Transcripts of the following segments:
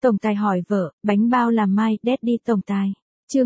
Tổng tài hỏi vợ, bánh bao làm mai, Daddy tổng tài. Chương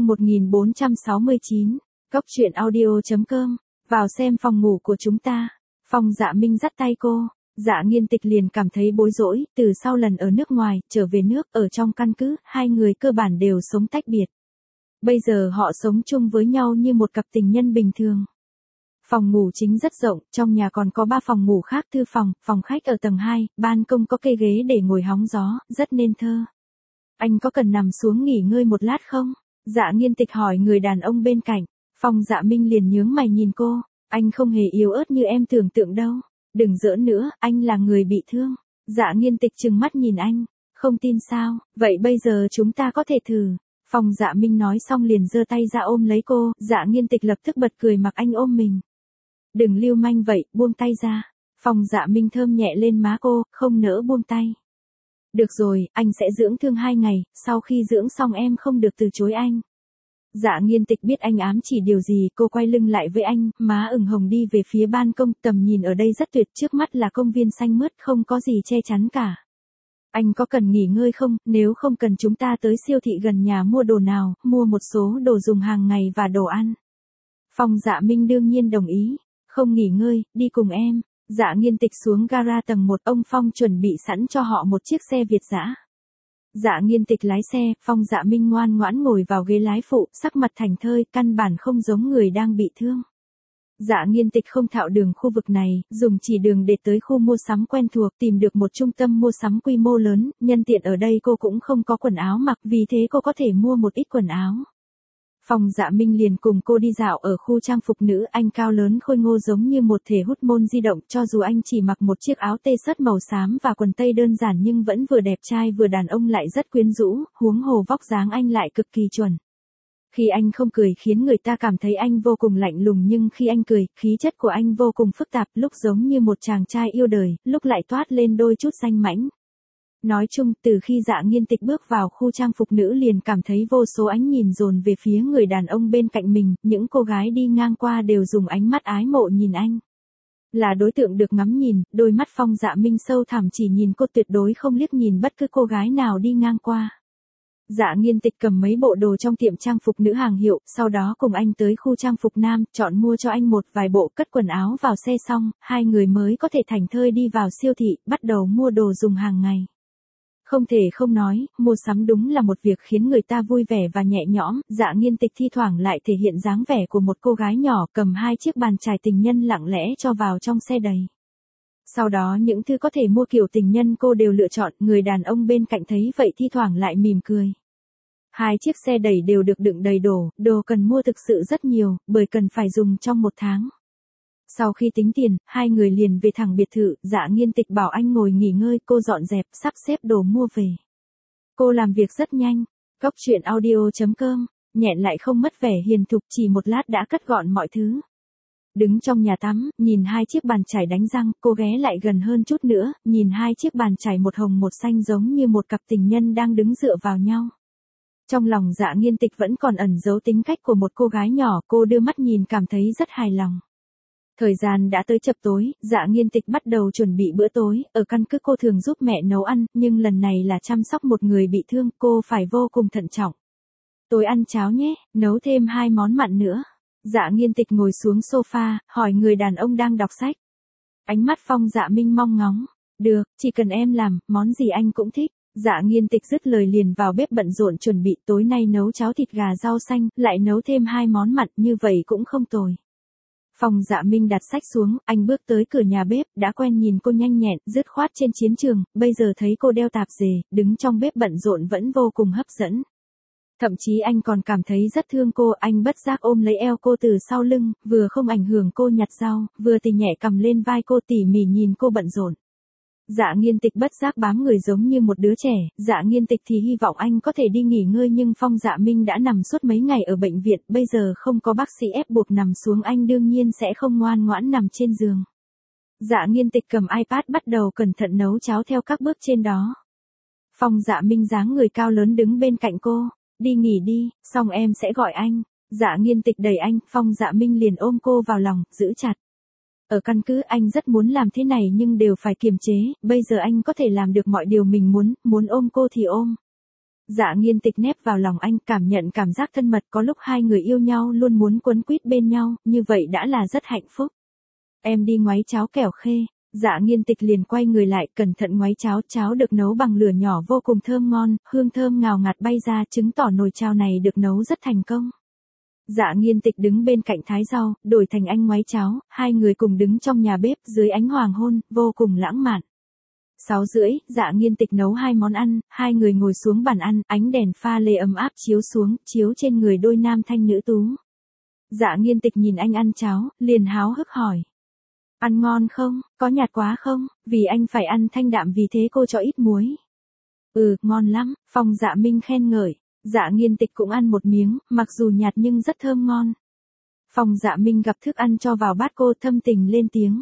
1469. Góc truyện audio.com. Vào xem phòng ngủ của chúng ta. Phong Dạ Minh dắt tay cô. Dạ Nghiên Tịch liền cảm thấy bối rối, từ sau lần ở nước ngoài, trở về nước, ở trong căn cứ, hai người cơ bản đều sống tách biệt. Bây giờ họ sống chung với nhau như một cặp tình nhân bình thường. Phòng ngủ chính rất rộng, trong nhà còn có 3 phòng ngủ khác, thư phòng, phòng khách ở tầng 2, ban công có cây ghế để ngồi hóng gió, rất nên thơ. Anh có cần nằm xuống nghỉ ngơi một lát không? Dạ Nghiên Tịch hỏi người đàn ông bên cạnh. Phong Dạ Minh liền nhướng mày nhìn cô, anh không hề yếu ớt như em tưởng tượng đâu. Đừng giỡn nữa, anh là người bị thương. Dạ Nghiên Tịch trừng mắt nhìn anh, không tin sao, vậy bây giờ chúng ta có thể thử. Phong Dạ Minh nói xong liền giơ tay ra ôm lấy cô, Dạ Nghiên Tịch lập tức bật cười mặc anh ôm mình. Đừng lưu manh vậy, buông tay ra. Phong Dạ Minh thơm nhẹ lên má cô, không nỡ buông tay. Được rồi, anh sẽ dưỡng thương 2 ngày, sau khi dưỡng xong em không được từ chối anh. Dạ Nghiên Tịch biết anh ám chỉ điều gì, cô quay lưng lại với anh, má ửng hồng đi về phía ban công, tầm nhìn ở đây rất tuyệt, trước mắt là công viên xanh mướt, không có gì che chắn cả. Anh có cần nghỉ ngơi không, nếu không cần chúng ta tới siêu thị gần nhà mua đồ nào, mua một số đồ dùng hàng ngày và đồ ăn. Phong Dạ Minh đương nhiên đồng ý, không nghỉ ngơi, đi cùng em. Dạ Nghiên Tịch xuống gara tầng 1, ông Phong chuẩn bị sẵn cho họ một chiếc xe Việt dã. Dạ Nghiên Tịch lái xe, Phong Dạ Minh ngoan ngoãn ngồi vào ghế lái phụ, sắc mặt thảnh thơi, căn bản không giống người đang bị thương. Dạ Nghiên Tịch không thạo đường khu vực này, dùng chỉ đường để tới khu mua sắm quen thuộc, tìm được một trung tâm mua sắm quy mô lớn, nhân tiện ở đây cô cũng không có quần áo mặc, vì thế cô có thể mua một ít quần áo. Phong Dạ Minh liền cùng cô đi dạo ở khu trang phục nữ, anh cao lớn khôi ngô giống như một thể hút môn di động, cho dù anh chỉ mặc một chiếc áo t-shirt màu xám và quần tây đơn giản nhưng vẫn vừa đẹp trai vừa đàn ông lại rất quyến rũ, huống hồ vóc dáng anh lại cực kỳ chuẩn. Khi anh không cười khiến người ta cảm thấy anh vô cùng lạnh lùng nhưng khi anh cười, khí chất của anh vô cùng phức tạp, lúc giống như một chàng trai yêu đời, lúc lại toát lên đôi chút danh mãnh. Nói chung, từ khi Dạ Nghiên Tịch bước vào khu trang phục nữ liền cảm thấy vô số ánh nhìn dồn về phía người đàn ông bên cạnh mình, những cô gái đi ngang qua đều dùng ánh mắt ái mộ nhìn anh. Là đối tượng được ngắm nhìn, đôi mắt Phong Dạ Minh sâu thẳm chỉ nhìn cô, tuyệt đối không liếc nhìn bất cứ cô gái nào đi ngang qua. Dạ Nghiên Tịch cầm mấy bộ đồ trong tiệm trang phục nữ hàng hiệu, sau đó cùng anh tới khu trang phục nam, chọn mua cho anh một vài bộ, cất quần áo vào xe xong, hai người mới có thể thảnh thơi đi vào siêu thị, bắt đầu mua đồ dùng hàng ngày. Không thể không nói, mua sắm đúng là một việc khiến người ta vui vẻ và nhẹ nhõm, Dạ Nghiên Tịch thi thoảng lại thể hiện dáng vẻ của một cô gái nhỏ, cầm 2 chiếc bàn chải tình nhân lặng lẽ cho vào trong xe đầy. Sau đó những thứ có thể mua kiểu tình nhân cô đều lựa chọn, người đàn ông bên cạnh thấy vậy thi thoảng lại mỉm cười. 2 chiếc xe đầy đều được đựng đầy đồ cần mua thực sự rất nhiều, bởi cần phải dùng trong 1 tháng. Sau khi tính tiền, hai người liền về thẳng biệt thự, Dạ Nghiên Tịch bảo anh ngồi nghỉ ngơi, cô dọn dẹp, sắp xếp đồ mua về. Cô làm việc rất nhanh. Góc truyện audio.com, nhẹn lại không mất vẻ hiền thục, chỉ một lát đã cất gọn mọi thứ. Đứng trong nhà tắm, nhìn 2 chiếc bàn chải đánh răng, cô ghé lại gần hơn chút nữa, nhìn 2 chiếc bàn chải một hồng một xanh giống như một cặp tình nhân đang đứng dựa vào nhau. Trong lòng Dạ Nghiên Tịch vẫn còn ẩn giấu tính cách của một cô gái nhỏ, cô đưa mắt nhìn cảm thấy rất hài lòng. Thời gian đã tới chập tối, Dạ Nghiên Tịch bắt đầu chuẩn bị bữa tối, ở căn cứ cô thường giúp mẹ nấu ăn, nhưng lần này là chăm sóc một người bị thương, cô phải vô cùng thận trọng. Tối ăn cháo nhé, nấu thêm 2 món mặn nữa. Dạ Nghiên Tịch ngồi xuống sofa, hỏi người đàn ông đang đọc sách. Ánh mắt Phong Dạ Minh mong ngóng. Được, chỉ cần em làm, món gì anh cũng thích. Dạ Nghiên Tịch dứt lời liền vào bếp bận rộn chuẩn bị, tối nay nấu cháo thịt gà rau xanh, lại nấu thêm 2 món mặn, như vậy cũng không tồi. Phong Dạ Minh đặt sách xuống, anh bước tới cửa nhà bếp, đã quen nhìn cô nhanh nhẹn, dứt khoát trên chiến trường, bây giờ thấy cô đeo tạp dề, đứng trong bếp bận rộn vẫn vô cùng hấp dẫn. Thậm chí anh còn cảm thấy rất thương cô, anh bất giác ôm lấy eo cô từ sau lưng, vừa không ảnh hưởng cô nhặt rau, vừa tỉ nhẹ cầm lên vai cô tỉ mỉ nhìn cô bận rộn. Dạ Nghiên Tịch bất giác bám người giống như một đứa trẻ, Dạ Nghiên Tịch thì hy vọng anh có thể đi nghỉ ngơi nhưng Phong Dạ Minh đã nằm suốt mấy ngày ở bệnh viện, bây giờ không có bác sĩ ép buộc nằm xuống anh đương nhiên sẽ không ngoan ngoãn nằm trên giường. Dạ Nghiên Tịch cầm iPad bắt đầu cẩn thận nấu cháo theo các bước trên đó. Phong Dạ Minh dáng người cao lớn đứng bên cạnh cô, đi nghỉ đi, xong em sẽ gọi anh. Dạ Nghiên Tịch đẩy anh, Phong Dạ Minh liền ôm cô vào lòng, giữ chặt. Ở căn cứ anh rất muốn làm thế này nhưng đều phải kiềm chế, bây giờ anh có thể làm được mọi điều mình muốn ôm cô thì ôm. Dạ Nghiên Tịch nép vào lòng anh, cảm nhận cảm giác thân mật, có lúc hai người yêu nhau luôn muốn quấn quýt bên nhau, như vậy đã là rất hạnh phúc. Em đi ngoáy cháo kẻo khê. Dạ Nghiên Tịch liền quay người lại, cẩn thận ngoáy cháo, cháo được nấu bằng lửa nhỏ vô cùng thơm ngon, hương thơm ngào ngạt bay ra, chứng tỏ nồi cháo này được nấu rất thành công. Dạ Nghiên Tịch đứng bên cạnh thái rau, đổi thành anh ngoáy cháo, hai người cùng đứng trong nhà bếp dưới ánh hoàng hôn, vô cùng lãng mạn. 6:30, Dạ Nghiên Tịch nấu hai món ăn, hai người ngồi xuống bàn ăn, ánh đèn pha lê ấm áp chiếu xuống, chiếu trên người đôi nam thanh nữ tú. Dạ Nghiên Tịch nhìn anh ăn cháo, liền háo hức hỏi. Ăn ngon không, có nhạt quá không, vì anh phải ăn thanh đạm vì thế cô cho ít muối. Ngon lắm, Phong Dạ Minh khen ngợi. Dạ Nghiên Tịch cũng ăn một miếng, mặc dù nhạt nhưng rất thơm ngon. Phong Dạ Minh gặp thức ăn cho vào bát cô, thâm tình lên tiếng.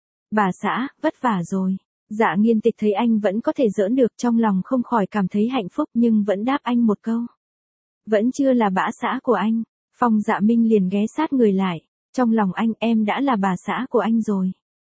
Bà xã, vất vả rồi. Dạ Nghiên Tịch thấy anh vẫn có thể giỡn được, trong lòng không khỏi cảm thấy hạnh phúc, nhưng vẫn đáp anh một câu. Vẫn chưa là bả xã của anh. Phong Dạ Minh liền ghé sát người lại. Trong lòng anh, em đã là bà xã của anh rồi.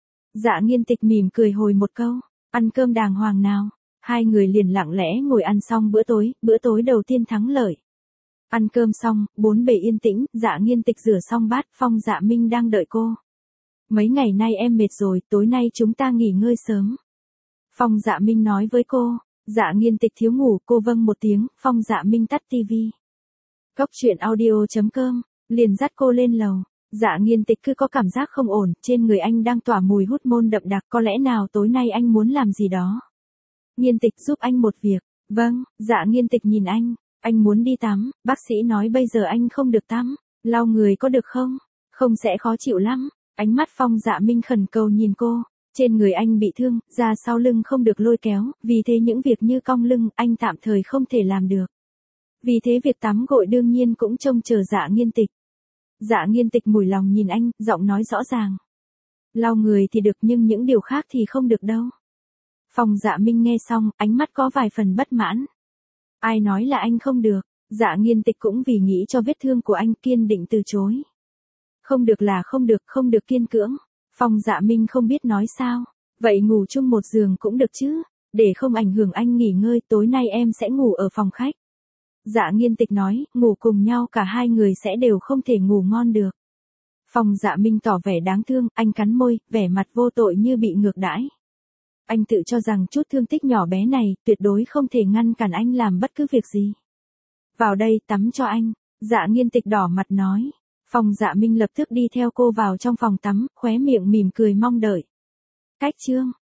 Dạ Nghiên Tịch mỉm cười hồi một câu. Ăn cơm đàng hoàng nào. Hai người liền lặng lẽ ngồi ăn xong bữa tối đầu tiên thắng lợi. Ăn cơm xong, bốn bề yên tĩnh, Dạ Nghiên Tịch rửa xong bát, Phong Dạ Minh đang đợi cô. Mấy ngày nay em mệt rồi, tối nay chúng ta nghỉ ngơi sớm. Phong Dạ Minh nói với cô. Dạ Nghiên Tịch thiếu ngủ, cô vâng một tiếng, Phong Dạ Minh tắt tivi. Cốc truyện audio.com, liền dắt cô lên lầu. Dạ Nghiên Tịch cứ có cảm giác không ổn, trên người anh đang tỏa mùi hút môn đậm đặc, có lẽ nào tối nay anh muốn làm gì đó. Nghiên Tịch giúp anh một việc. Vâng, Dạ Nghiên Tịch nhìn anh muốn đi tắm, bác sĩ nói bây giờ anh không được tắm, lau người có được không? Không sẽ khó chịu lắm. Ánh mắt Phong Dạ Minh khẩn cầu nhìn cô, trên người anh bị thương, da sau lưng không được lôi kéo, vì thế những việc như cong lưng, anh tạm thời không thể làm được. Vì thế việc tắm gội đương nhiên cũng trông chờ Dạ Nghiên Tịch. Dạ Nghiên Tịch mủi lòng nhìn anh, giọng nói rõ ràng. Lau người thì được nhưng những điều khác thì không được đâu. Phong Dạ Minh nghe xong, ánh mắt có vài phần bất mãn. Ai nói là anh không được? Dạ Nghiên Tịch cũng vì nghĩ cho vết thương của anh kiên định từ chối. Không được là không được kiên cưỡng. Phong Dạ Minh không biết nói sao. Vậy ngủ chung một giường cũng được chứ, để không ảnh hưởng anh nghỉ ngơi, tối nay em sẽ ngủ ở phòng khách. Dạ Nghiên Tịch nói, ngủ cùng nhau cả hai người sẽ đều không thể ngủ ngon được. Phong Dạ Minh tỏ vẻ đáng thương, anh cắn môi, vẻ mặt vô tội như bị ngược đãi. Anh tự cho rằng chút thương tích nhỏ bé này, tuyệt đối không thể ngăn cản anh làm bất cứ việc gì. Vào đây, tắm cho anh. Dạ Nghiên Tịch đỏ mặt nói. Phong Dạ Minh lập tức đi theo cô vào trong phòng tắm, khóe miệng mỉm cười mong đợi. Cách chương